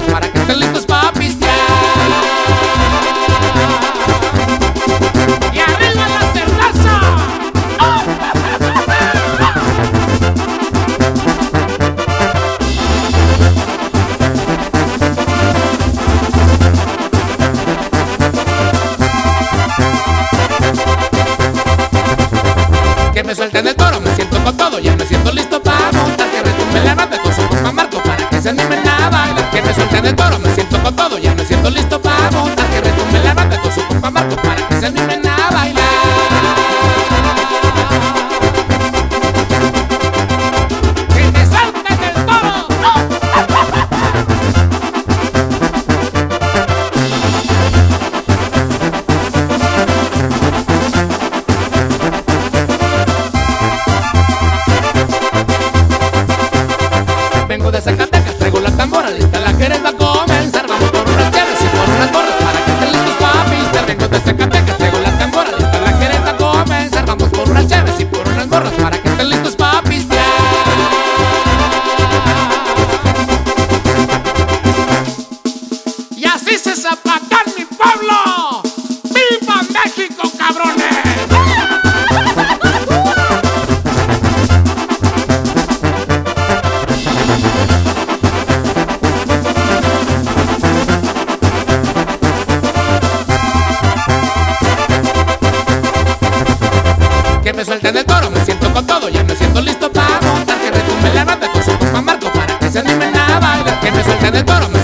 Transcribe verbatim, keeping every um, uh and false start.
morras para que estén listos pa' pistear. ¡Y arriba la cerveza! ¡Oh! Que me suelten el toro, me siento con todo, ya me siento listo para montar. Que retumbe la banda con su compa Marco para que se animen a bailar. Que me suelten el toro, me siento con todo, ya me siento listo para montar. Que retumbe la banda con su compa Marco para que se animen a bailar. Que me suelten el toro, ¡no! Vengo de Zacatecas, traigo la tambora lista, la querés va a comenzar. Vamos por unas llaves y por unas gorras para que estén listos pa' pistear. Vengo de Zacatecas, traigo la tambora lista, la querés va a comenzar. Vamos por unas llaves y por unas gorras para que estén listos pa' pistear. Y así se zapatea mi pueblo. ¡Viva México, cabrones! Que me suelten el toro, me siento con todo, ya me siento listo para montar. Que retumbe la banda con su compa Marco para que se animen a bailar. Que me suelten el toro, me